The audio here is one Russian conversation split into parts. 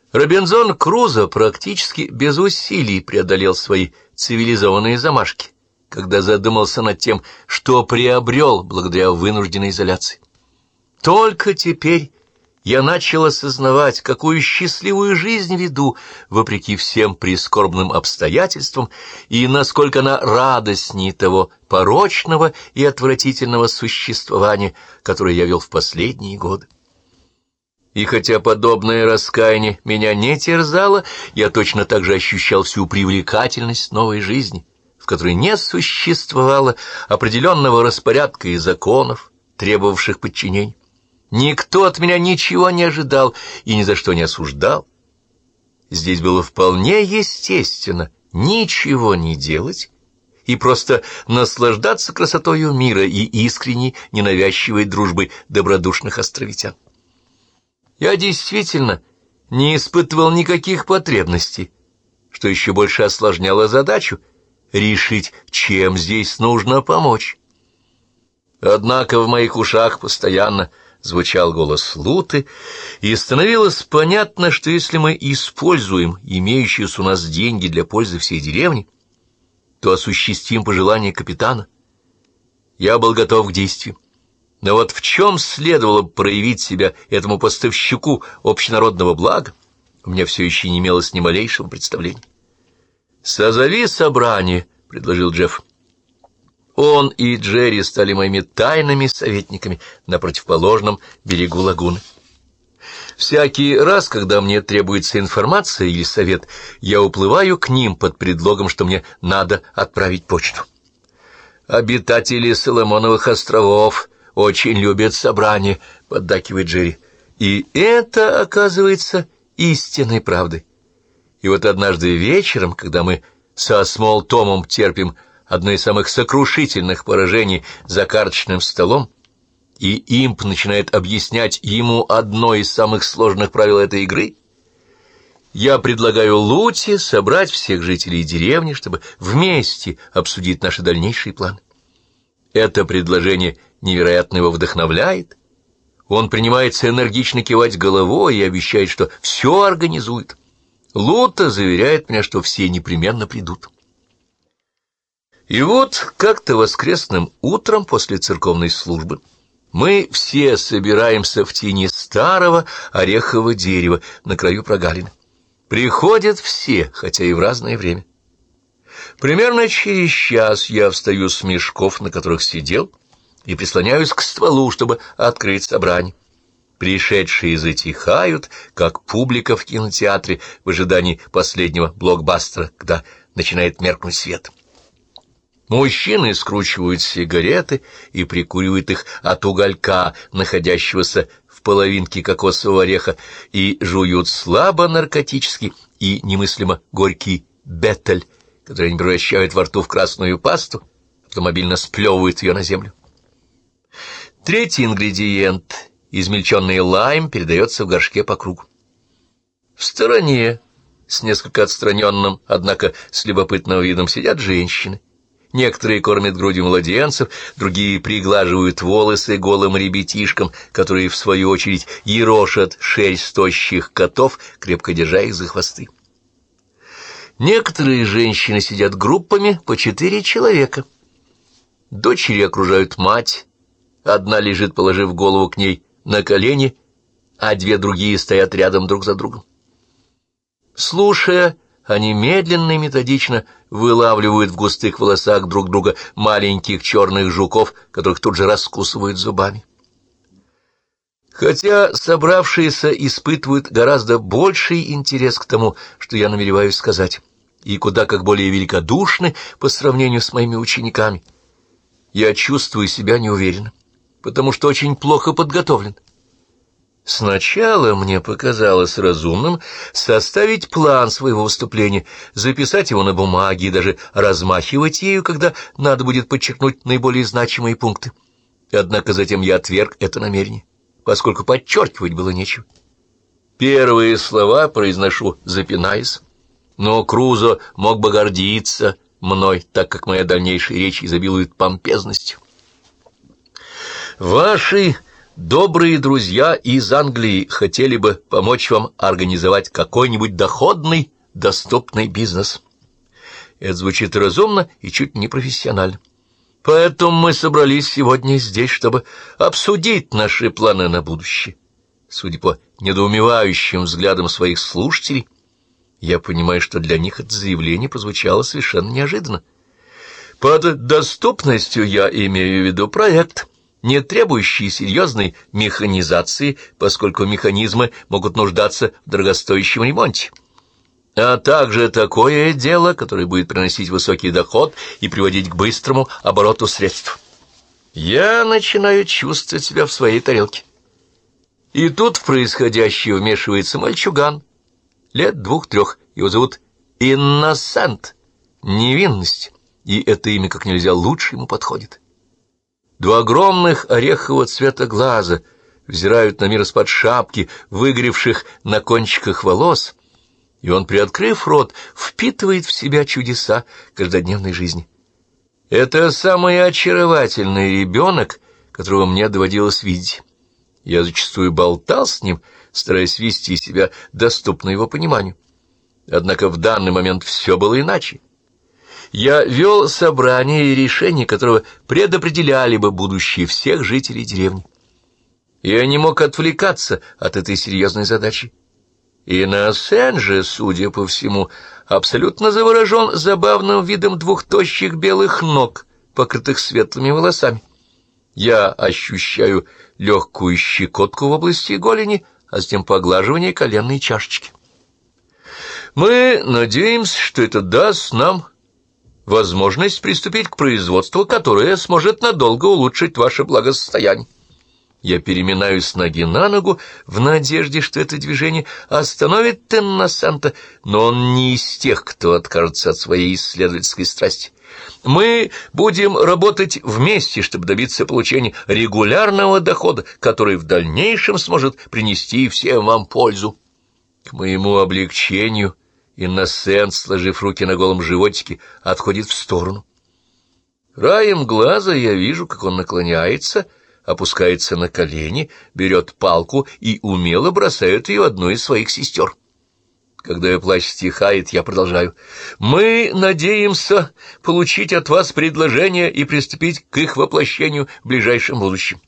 Робинзон Крузо практически без усилий преодолел свои цивилизованные замашки, когда задумался над тем, что приобрел благодаря вынужденной изоляции. Только теперь я начал осознавать, какую счастливую жизнь веду, вопреки всем прискорбным обстоятельствам, и насколько она радостнее того порочного и отвратительного существования, которое я вел в последние годы. И хотя подобное раскаяние меня не терзало, я точно так же ощущал всю привлекательность новой жизни, в которой не существовало определенного распорядка и законов, требовавших подчинения. Никто от меня ничего не ожидал и ни за что не осуждал. Здесь было вполне естественно ничего не делать и просто наслаждаться красотою мира и искренней, ненавязчивой дружбой добродушных островитян. Я действительно не испытывал никаких потребностей, что еще больше осложняло задачу решить, чем здесь нужно помочь. Однако в моих ушах постоянно звучал голос Луты, и становилось понятно, что если мы используем имеющиеся у нас деньги для пользы всей деревни, то осуществим пожелание капитана. Я был готов к действию. Но вот в чем следовало проявить себя этому поставщику общенародного блага, у меня все еще не имелось ни малейшего представления. «Созови собрание», — предложил Джефф. Он и Джерри стали моими тайными советниками на противоположном берегу лагуны. Всякий раз, когда мне требуется информация или совет, я уплываю к ним под предлогом, что мне надо отправить почту. «Обитатели Соломоновых островов очень любят собрания», — поддакивает Джерри. И это, оказывается, истинной правдой. И вот однажды вечером, когда мы со Смол Томом терпим одно из самых сокрушительных поражений за карточным столом, и имп начинает объяснять ему одно из самых сложных правил этой игры, я предлагаю Луте собрать всех жителей деревни, чтобы вместе обсудить наши дальнейшие планы. Это предложение невероятно его вдохновляет. Он принимается энергично кивать головой и обещает, что все организует. Лута заверяет меня, что все непременно придут. И вот как-то воскресным утром после церковной службы мы все собираемся в тени старого орехового дерева на краю прогалины. Приходят все, хотя и в разное время. Примерно через час я встаю с мешков, на которых сидел, и прислоняюсь к стволу, чтобы открыть собрание. Пришедшие затихают, как публика в кинотеатре в ожидании последнего блокбастера, когда начинает меркнуть свет. Мужчины скручивают сигареты и прикуривают их от уголька, находящегося в половинке кокосового ореха, и жуют слабо наркотический и немыслимо горький бетель, который они превращают во рту в красную пасту, а потом обильно сплевывают ее на землю. Третий ингредиент, измельченный лайм, передается в горшке по кругу. В стороне, с несколько отстраненным, однако с любопытным видом, сидят женщины. Некоторые кормят грудью младенцев, другие приглаживают волосы голым ребятишкам, которые, в свою очередь, ерошат шерсть тощих котов, крепко держа их за хвосты. Некоторые женщины сидят группами по 4 человека. Дочери окружают мать, одна лежит, положив голову к ней на колени, а 2 другие стоят рядом друг за другом. Слушая, они медленно и методично вылавливают в густых волосах друг друга маленьких черных жуков, которых тут же раскусывают зубами. Хотя собравшиеся испытывают гораздо больший интерес к тому, что я намереваюсь сказать, и куда как более великодушны по сравнению с моими учениками, я чувствую себя неуверенно, потому что очень плохо подготовлен. Сначала мне показалось разумным составить план своего выступления, записать его на бумаге и даже размахивать ею, когда надо будет подчеркнуть наиболее значимые пункты. Однако затем я отверг это намерение, поскольку подчеркивать было нечего. Первые слова произношу, запинаясь, но Крузо мог бы гордиться мной, так как моя дальнейшая речь изобилует помпезностью. Ваши Добрые друзья из Англии хотели бы помочь вам организовать какой-нибудь доходный, доступный бизнес. Это звучит разумно и чуть не профессионально. Поэтому мы собрались сегодня здесь, чтобы обсудить наши планы на будущее. Судя по недоумевающим взглядам своих слушателей, я понимаю, что для них это заявление прозвучало совершенно неожиданно. Под доступностью я имею в виду проект, не требующий серьезной механизации, поскольку механизмы могут нуждаться в дорогостоящем ремонте, а также такое дело, которое будет приносить высокий доход и приводить к быстрому обороту средств. Я начинаю чувствовать себя в своей тарелке. И тут в происходящее вмешивается мальчуган, лет 2-3, его зовут Инносент, невинность, и это имя как нельзя лучше ему подходит. 2 огромных орехового цвета глаза взирают на мир из-под шапки, выгоревших на кончиках волос, и он, приоткрыв рот, впитывает в себя чудеса каждодневной жизни. Это самый очаровательный ребенок, которого мне доводилось видеть. Я зачастую болтал с ним, стараясь вести себя доступно его пониманию. Однако в данный момент все было иначе. Я вел собрание и решения, которого предопределяли бы будущее всех жителей деревни. Я не мог отвлекаться от этой серьезной задачи. И Инносент же, судя по всему, абсолютно заворожен забавным видом 2 тощих белых ног, покрытых светлыми волосами. Я ощущаю легкую щекотку в области голени, а затем поглаживание коленной чашечки. Мы надеемся, что это даст нам возможность приступить к производству, которое сможет надолго улучшить ваше благосостояние. Я переминаюсь с ноги на ногу в надежде, что это движение остановит Инносента, но он не из тех, кто откажется от своей исследовательской страсти. Мы будем работать вместе, чтобы добиться получения регулярного дохода, который в дальнейшем сможет принести всем вам пользу. К моему облегчению Инносент, сложив руки на голом животике, отходит в сторону. Краем глаза я вижу, как он наклоняется, опускается на колени, берет палку и умело бросает ее одной из своих сестер. Когда ее плач стихает, я продолжаю. Мы надеемся получить от вас предложение и приступить к их воплощению в ближайшем будущем.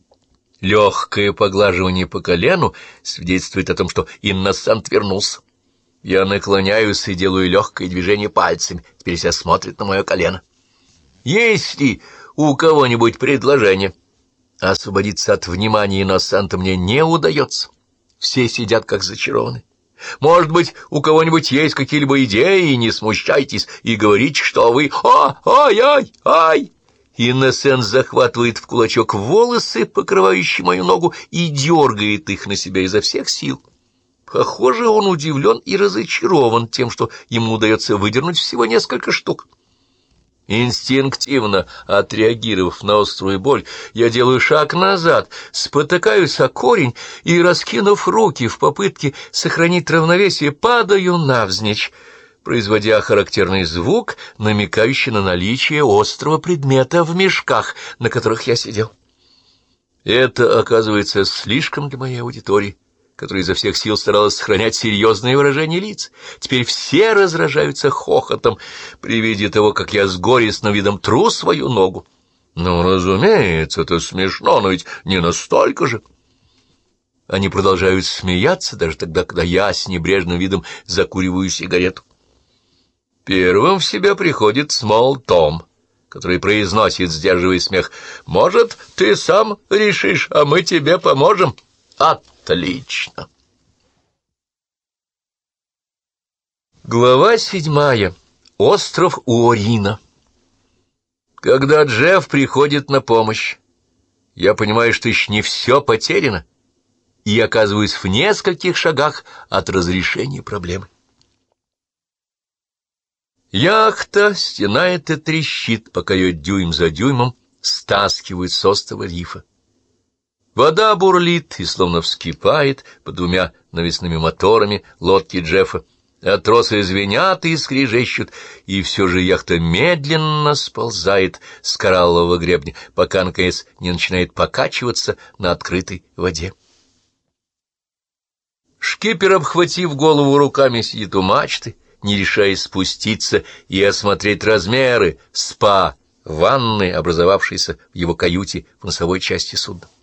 Легкое поглаживание по колену свидетельствует о том, что Инносент вернулся. Я наклоняюсь и делаю легкое движение пальцами. Теперь все смотрят на мое колено. Есть ли у кого-нибудь предложение? Освободиться от внимания Инносента мне не удается. Все сидят как зачарованные. Может быть, у кого-нибудь есть какие-либо идеи, не смущайтесь и говорите, что вы... Ай! Инносент захватывает в кулачок волосы, покрывающие мою ногу, и дергает их на себя изо всех сил. Похоже, он удивлен и разочарован тем, что ему удается выдернуть всего несколько штук. Инстинктивно отреагировав на острую боль, я делаю шаг назад, спотыкаюсь о корень и, раскинув руки в попытке сохранить равновесие, падаю навзничь, производя характерный звук, намекающий на наличие острого предмета в мешках, на которых я сидел. Это оказывается слишком для моей аудитории, которая изо всех сил старалась сохранять серьезное выражение лиц. Теперь все разражаются хохотом при виде того, как я с горестным видом тру свою ногу. Ну, разумеется, это смешно, но ведь не настолько же. Они продолжают смеяться даже тогда, когда я с небрежным видом закуриваю сигарету. Первым в себя приходит Смол Том, который произносит, сдерживая смех: «Может, ты сам решишь, а мы тебе поможем?» Отлично. Глава 7. Остров Уорина. Когда Джефф приходит на помощь, я понимаю, что еще не все потеряно, и оказываюсь в нескольких шагах от разрешения проблемы. Яхта стенает и трещит, пока ее дюйм за дюймом стаскивают с острова рифа. Вода бурлит и словно вскипает под 2 навесными моторами лодки Джеффа, а тросы звенят и скрежещут, и все же яхта медленно сползает с кораллового гребня, пока, наконец, не начинает покачиваться на открытой воде. Шкипер, обхватив голову руками, сидит у мачты, не решаясь спуститься и осмотреть размеры спа-ванны, образовавшейся в его каюте в носовой части судна.